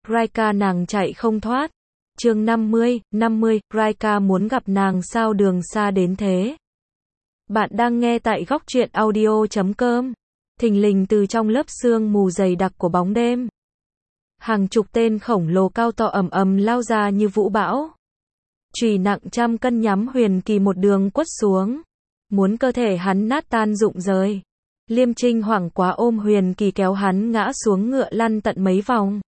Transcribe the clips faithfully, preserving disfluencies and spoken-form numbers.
Raika nàng chạy không thoát. Chương năm mươi, năm mươi, Raika muốn gặp nàng sao đường xa đến thế. Bạn đang nghe tại góc truyện audio chấm com. Thình lình từ trong lớp sương mù dày đặc của bóng đêm, hàng chục tên khổng lồ cao to ầm ầm lao ra như vũ bão. Chùy nặng trăm cân nhắm Huyền Kỳ một đường quất xuống, muốn cơ thể hắn nát tan rụng rời. Liêm Trinh hoảng quá ôm Huyền Kỳ kéo hắn ngã xuống ngựa lăn tận mấy vòng.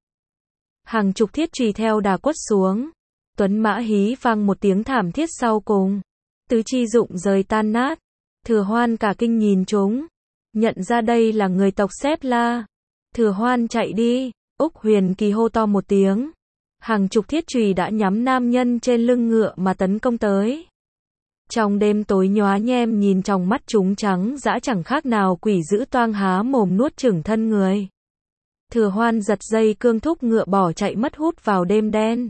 Hàng chục thiết chùy theo đà quất xuống. Tuấn mã hí vang một tiếng thảm thiết sau cùng. Tứ chi rụng rời tan nát. Thừa Hoan cả kinh nhìn chúng, nhận ra đây là người tộc Xếp La. Thừa Hoan chạy đi. Úc Huyền Kỳ hô to một tiếng. Hàng chục thiết chùy đã nhắm nam nhân trên lưng ngựa mà tấn công tới. Trong đêm tối nhóa nhem nhìn trong mắt chúng trắng dã chẳng khác nào quỷ dữ toang há mồm nuốt chửng thân người. Thừa Hoan giật dây cương thúc ngựa bỏ chạy mất hút vào đêm đen.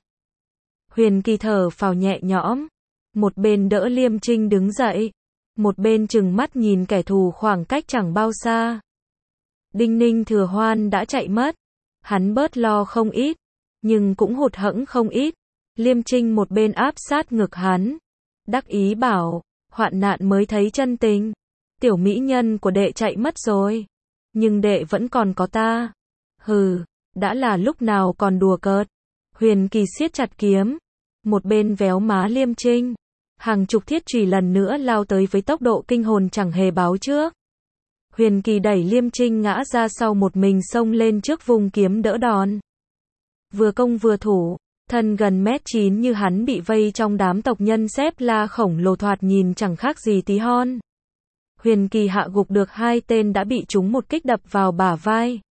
Huyền Kỳ thở phào nhẹ nhõm, một bên đỡ Liêm Trinh đứng dậy, một bên trừng mắt nhìn kẻ thù khoảng cách chẳng bao xa. Đinh ninh Thừa Hoan đã chạy mất, hắn bớt lo không ít, nhưng cũng hụt hẫng không ít. Liêm Trinh một bên áp sát ngực hắn, đắc ý bảo, hoạn nạn mới thấy chân tình. Tiểu mỹ nhân của đệ chạy mất rồi, nhưng đệ vẫn còn có ta. Hừ, đã là lúc nào còn đùa cợt. Huyền Kỳ siết chặt kiếm, một bên véo má Liêm Trinh. Hàng chục thiết chùy lần nữa lao tới với tốc độ kinh hồn chẳng hề báo trước. Huyền Kỳ đẩy Liêm Trinh ngã ra sau một mình xông lên trước vùng kiếm đỡ đòn. Vừa công vừa thủ, thân gần mét chín như hắn bị vây trong đám tộc nhân Xếp La khổng lồ thoạt nhìn chẳng khác gì tí hon. Huyền Kỳ hạ gục được hai tên đã bị chúng một kích đập vào bả vai.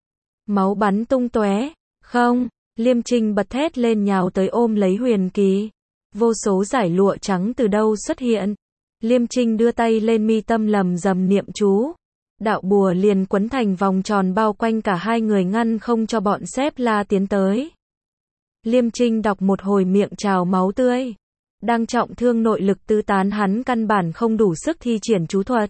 Máu bắn tung tóe. Không, Liêm Trinh bật thét lên nhào tới ôm lấy Huyền Kỳ. Vô số giải lụa trắng từ đâu xuất hiện. Liêm Trinh đưa tay lên mi tâm lầm rầm niệm chú. Đạo bùa liền quấn thành vòng tròn bao quanh cả hai người ngăn không cho bọn Xếp La tiến tới. Liêm Trinh đọc một hồi miệng trào máu tươi. Đang trọng thương nội lực tứ tán hắn căn bản không đủ sức thi triển chú thuật.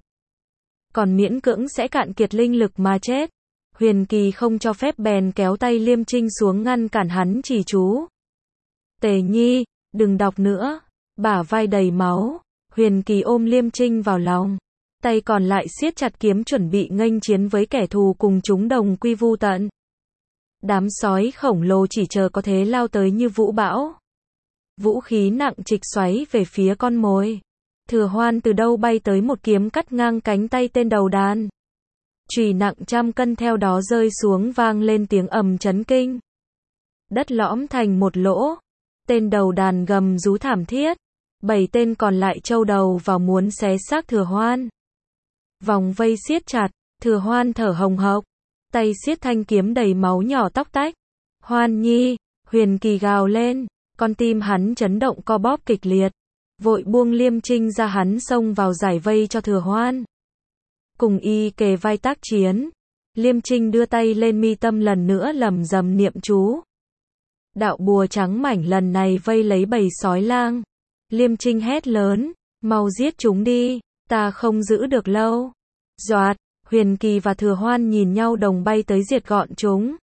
Còn miễn cưỡng sẽ cạn kiệt linh lực mà chết. Huyền Kỳ không cho phép bèn kéo tay Liêm Trinh xuống ngăn cản hắn chỉ chú. Tề Nhi, đừng đọc nữa. Bả vai đầy máu. Huyền Kỳ ôm Liêm Trinh vào lòng. Tay còn lại siết chặt kiếm chuẩn bị nghênh chiến với kẻ thù cùng chúng đồng quy vu tận. Đám sói khổng lồ chỉ chờ có thế lao tới như vũ bão. Vũ khí nặng trịch xoáy về phía con mồi. Thừa Hoan từ đâu bay tới một kiếm cắt ngang cánh tay tên đầu đàn. Chùy nặng trăm cân theo đó rơi xuống vang lên tiếng ầm chấn kinh. Đất lõm thành một lỗ. Tên đầu đàn gầm rú thảm thiết. Bảy tên còn lại châu đầu vào muốn xé xác Thừa Hoan. Vòng vây siết chặt, Thừa Hoan thở hồng hộc, tay siết thanh kiếm đầy máu nhỏ tóc tách. Hoan Nhi, Huyền Kỳ gào lên, con tim hắn chấn động co bóp kịch liệt, vội buông Liêm Trinh ra hắn xông vào giải vây cho Thừa Hoan. Cùng y kề vai tác chiến, Liêm Trinh đưa tay lên mi tâm lần nữa lầm rầm niệm chú. Đạo bùa trắng mảnh lần này vây lấy bầy sói lang. Liêm Trinh hét lớn, mau giết chúng đi, ta không giữ được lâu. Doạt, Huyền Kỳ và Thừa Hoan nhìn nhau đồng bay tới diệt gọn chúng.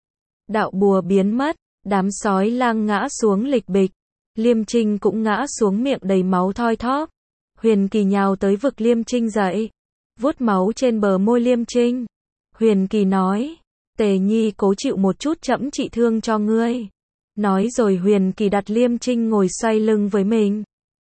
Đạo bùa biến mất, đám sói lang ngã xuống lịch bịch. Liêm Trinh cũng ngã xuống miệng đầy máu thoi thóp. Huyền Kỳ nhào tới vực Liêm Trinh dậy, vuốt máu trên bờ môi Liêm Trinh. Huyền Kỳ nói, Tề Nhi cố chịu một chút trẫm trị thương cho ngươi. Nói rồi Huyền Kỳ đặt Liêm Trinh ngồi xoay lưng với mình.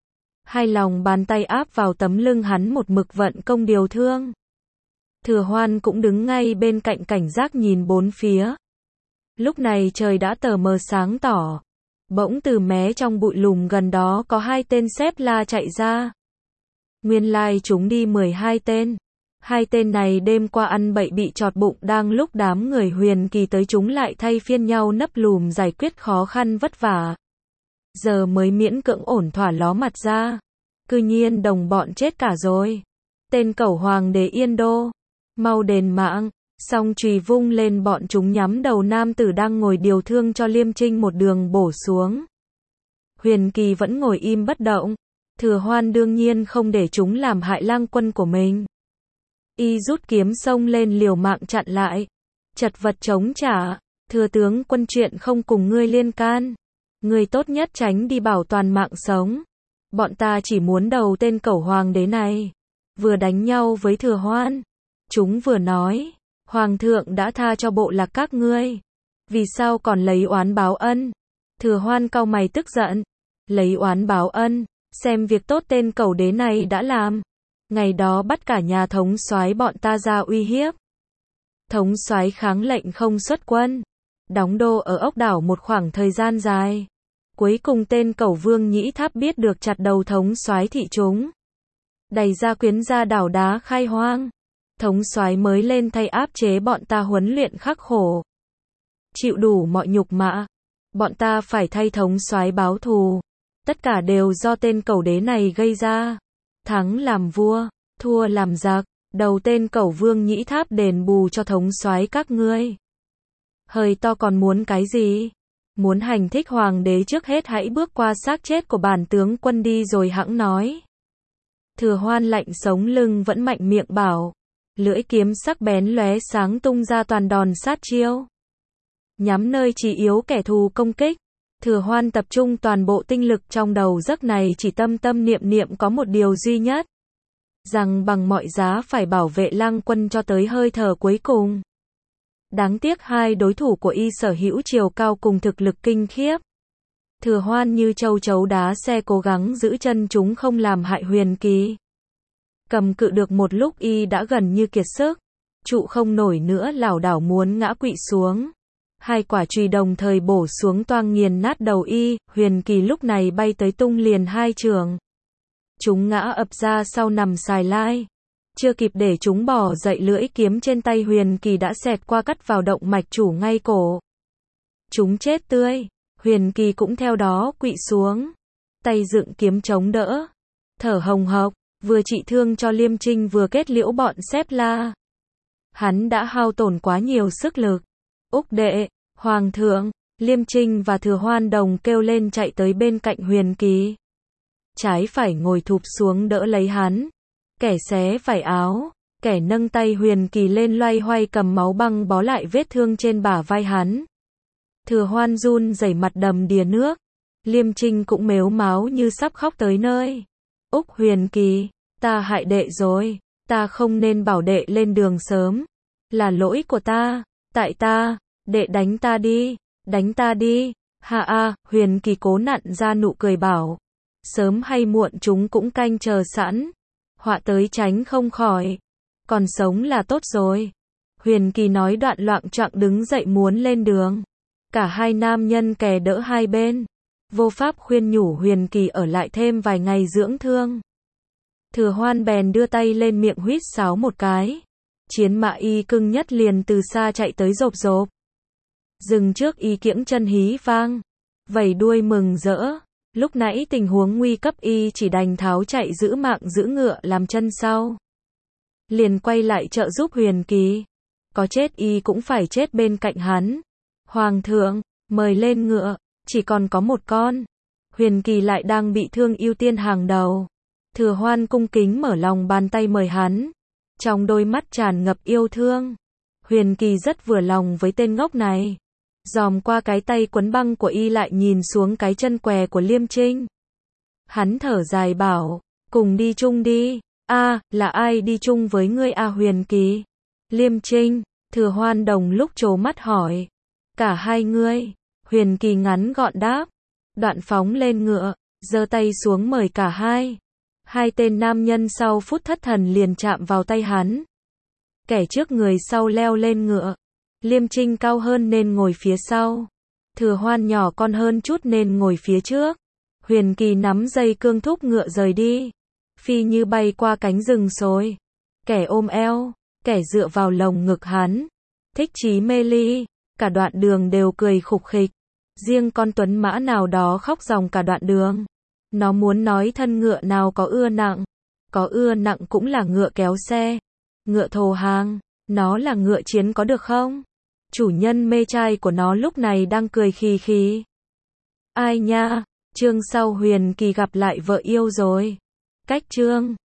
Hai lòng bàn tay áp vào tấm lưng hắn một mực vận công điều thương. Thừa Hoan cũng đứng ngay bên cạnh cảnh giác nhìn bốn phía. Lúc này trời đã tờ mờ sáng tỏ. Bỗng từ mé trong bụi lùm gần đó có hai tên Xếp La chạy ra. Nguyên lai chúng đi mười hai tên. Hai tên này đêm qua ăn bậy bị chọt bụng, đang lúc đám người Huyền Kỳ tới chúng lại thay phiên nhau nấp lùm giải quyết khó khăn vất vả. Giờ mới miễn cưỡng ổn thỏa ló mặt ra. Cư nhiên đồng bọn chết cả rồi. Tên cẩu hoàng đế Yên Đô, mau đền mạng. Xong chùy vung lên bọn chúng nhắm đầu nam tử đang ngồi điều thương cho Liêm Trinh một đường bổ xuống. Huyền Kỳ vẫn ngồi im bất động. Thừa Hoan đương nhiên không để chúng làm hại lang quân của mình. Y rút kiếm xông lên liều mạng chặn lại. Chật vật chống trả. Thừa tướng quân chuyện không cùng ngươi liên can. Ngươi tốt nhất tránh đi bảo toàn mạng sống. Bọn ta chỉ muốn đầu tên cẩu hoàng đế này. Vừa đánh nhau với Thừa Hoan. Chúng vừa nói, Hoàng thượng đã tha cho bộ lạc các ngươi. Vì sao còn lấy oán báo ân? Thừa Hoan cau mày tức giận. Lấy oán báo ân, xem việc tốt tên cẩu đế này đã làm. Ngày đó bắt cả nhà thống soái bọn ta ra uy hiếp. Thống soái kháng lệnh không xuất quân. Đóng đô ở ốc đảo một khoảng thời gian dài. Cuối cùng tên cẩu Vương Nhĩ Tháp biết được chặt đầu thống soái thị chúng. Đày ra quyến ra đảo đá khai hoang. Thống soái mới lên thay áp chế bọn ta huấn luyện khắc khổ. Chịu đủ mọi nhục mạ. Bọn ta phải thay thống soái báo thù. Tất cả đều do tên cẩu đế này gây ra. Thắng làm vua, thua làm giặc. Đầu tên cẩu Vương Nhĩ Tháp đền bù cho thống soái các ngươi. Hơi to còn muốn cái gì? Muốn hành thích hoàng đế trước hết hãy bước qua xác chết của bản tướng quân đi rồi hẵng nói. Thừa Hoan lạnh sống lưng vẫn mạnh miệng bảo. Lưỡi kiếm sắc bén lóe sáng tung ra toàn đòn sát chiêu. Nhắm nơi chỉ yếu kẻ thù công kích. Thừa Hoan tập trung toàn bộ tinh lực trong đầu giấc này chỉ tâm tâm niệm niệm có một điều duy nhất. Rằng bằng mọi giá phải bảo vệ Lang Quân cho tới hơi thở cuối cùng. Đáng tiếc hai đối thủ của y sở hữu chiều cao cùng thực lực kinh khiếp. Thừa Hoan như châu chấu đá xe cố gắng giữ chân chúng không làm hại Huyền Kỳ. Cầm cự được một lúc y đã gần như kiệt sức. Trụ không nổi nữa lảo đảo muốn ngã quỵ xuống. Hai quả chùy đồng thời bổ xuống toang nghiền nát đầu y, Huyền Kỳ lúc này bay tới tung liền hai trường. Chúng ngã ập ra sau nằm xài lai. Chưa kịp để chúng bỏ dậy lưỡi kiếm trên tay Huyền Kỳ đã xẹt qua cắt vào động mạch chủ ngay cổ. Chúng chết tươi. Huyền Kỳ cũng theo đó quỵ xuống. Tay dựng kiếm chống đỡ. Thở hồng hộc, vừa trị thương cho Liêm Trinh vừa kết liễu bọn xếp la. Hắn đã hao tổn quá nhiều sức lực. Úc đệ, Hoàng thượng, Liêm Trinh và Thừa Hoan đồng kêu lên chạy tới bên cạnh Huyền Kỳ. Trái phải ngồi thụp xuống đỡ lấy hắn. Kẻ xé vải áo, kẻ nâng tay Huyền Kỳ lên loay hoay cầm máu băng bó lại vết thương trên bả vai hắn. Thừa Hoan run rẩy mặt đầm đìa nước. Liêm Trinh cũng mếu máo như sắp khóc tới nơi. Úc Huyền Kỳ, ta hại đệ rồi, ta không nên bảo đệ lên đường sớm. Là lỗi của ta, tại ta, đệ đánh ta đi, đánh ta đi. Ha a, Huyền Kỳ cố nặn ra nụ cười bảo. Sớm hay muộn chúng cũng canh chờ sẵn. Họa tới tránh không khỏi. Còn sống là tốt rồi. Huyền Kỳ nói đoạn loạng choạng đứng dậy muốn lên đường. Cả hai nam nhân kè đỡ hai bên. Vô pháp khuyên nhủ Huyền Kỳ ở lại thêm vài ngày dưỡng thương. Thừa Hoan bèn đưa tay lên miệng huýt sáo một cái. Chiến mã y cưng nhất liền từ xa chạy tới rộp rộp. Dừng trước y kiễng chân hí vang. Vẩy đuôi mừng rỡ. Lúc nãy tình huống nguy cấp y chỉ đành tháo chạy giữ mạng giữ ngựa làm chân sau. Liền quay lại trợ giúp Huyền Kỳ. Có chết y cũng phải chết bên cạnh hắn. Hoàng thượng, mời lên ngựa, chỉ còn có một con. Huyền Kỳ lại đang bị thương ưu tiên hàng đầu. Thừa Hoan cung kính mở lòng bàn tay mời hắn. Trong đôi mắt tràn ngập yêu thương. Huyền Kỳ rất vừa lòng với tên ngốc này. Dòm qua cái tay quấn băng của y lại nhìn xuống cái chân què của Liêm Trinh. Hắn thở dài bảo, cùng đi chung đi. A, là ai đi chung với ngươi a Huyền Kỳ? Liêm Trinh, Thừa Hoan đồng lúc trố mắt hỏi. Cả hai ngươi. Huyền Kỳ ngắn gọn đáp. Đoạn phóng lên ngựa, giơ tay xuống mời cả hai. Hai tên nam nhân sau phút thất thần liền chạm vào tay hắn. Kẻ trước người sau leo lên ngựa. Liêm Trinh cao hơn nên ngồi phía sau. Thừa Hoan nhỏ con hơn chút nên ngồi phía trước. Huyền Kỳ nắm dây cương thúc ngựa rời đi. Phi như bay qua cánh rừng xối. Kẻ ôm eo, kẻ dựa vào lồng ngực hắn. Thích chí mê ly. Cả đoạn đường đều cười khục khịch. Riêng con tuấn mã nào đó khóc ròng cả đoạn đường. Nó muốn nói thân ngựa nào có ưa nặng. Có ưa nặng cũng là ngựa kéo xe. Ngựa thồ hàng. Nó là ngựa chiến có được không? Chủ nhân mê trai của nó lúc này đang cười khì khì. Ai nha, chương sau Huyền Kỳ gặp lại vợ yêu rồi. Cách chương